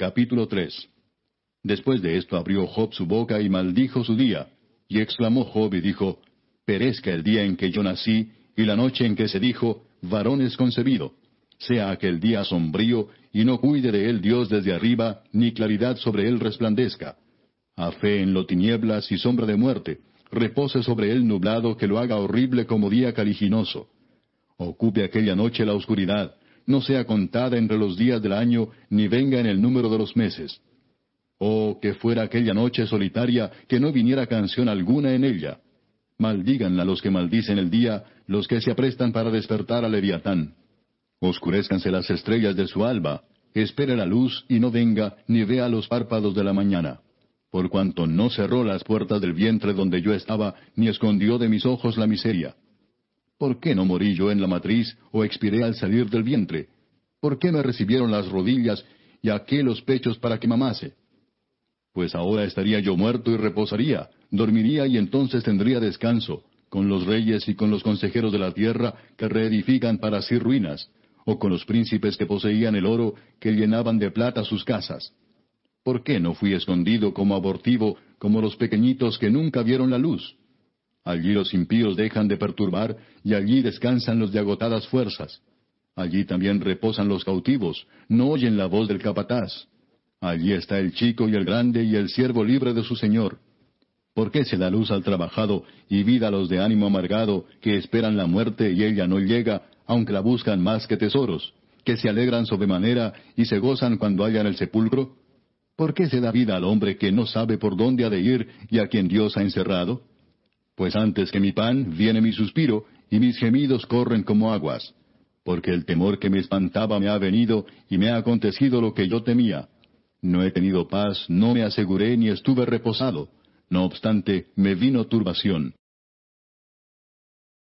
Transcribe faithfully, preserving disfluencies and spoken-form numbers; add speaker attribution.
Speaker 1: Capítulo tres. Después de esto abrió Job su boca y maldijo su día. Y exclamó Job y dijo, Perezca el día en que yo nací, y la noche en que se dijo, varón es concebido. Sea aquel día sombrío, y no cuide de él Dios desde arriba, ni claridad sobre él resplandezca. A fe en lo tinieblas y sombra de muerte, repose sobre él nublado que lo haga horrible como día caliginoso. Ocupe aquella noche la oscuridad, no sea contada entre los días del año, ni venga en el número de los meses. Oh, que fuera aquella noche solitaria, que no viniera canción alguna en ella. Maldíganla los que maldicen el día, los que se aprestan para despertar a Leviatán. Oscurézcanse las estrellas de su alba, espere la luz y no venga, ni vea los párpados de la mañana. Por cuanto no cerró las puertas del vientre donde yo estaba, ni escondió de mis ojos la miseria. ¿Por qué no morí yo en la matriz, o expiré al salir del vientre? ¿Por qué me recibieron las rodillas, y aqué los pechos para que mamase? Pues ahora estaría yo muerto y reposaría, dormiría y entonces tendría descanso, con los reyes y con los consejeros de la tierra que reedifican para sí ruinas, o con los príncipes que poseían el oro, que llenaban de plata sus casas. ¿Por qué no fui escondido como abortivo, como los pequeñitos que nunca vieron la luz? Allí los impíos dejan de perturbar, y allí descansan los de agotadas fuerzas. Allí también reposan los cautivos, no oyen la voz del capataz. Allí está el chico y el grande y el siervo libre de su señor. ¿Por qué se da luz al trabajado y vida a los de ánimo amargado, que esperan la muerte y ella no llega, aunque la buscan más que tesoros, que se alegran sobremanera y se gozan cuando hallan el sepulcro? ¿Por qué se da vida al hombre que no sabe por dónde ha de ir y a quien Dios ha encerrado? Pues antes que mi pan viene mi suspiro, y mis gemidos corren como aguas. Porque el temor que me espantaba me ha venido, y me ha acontecido lo que yo temía. No he tenido paz, no me aseguré, ni estuve reposado. No obstante, me vino turbación.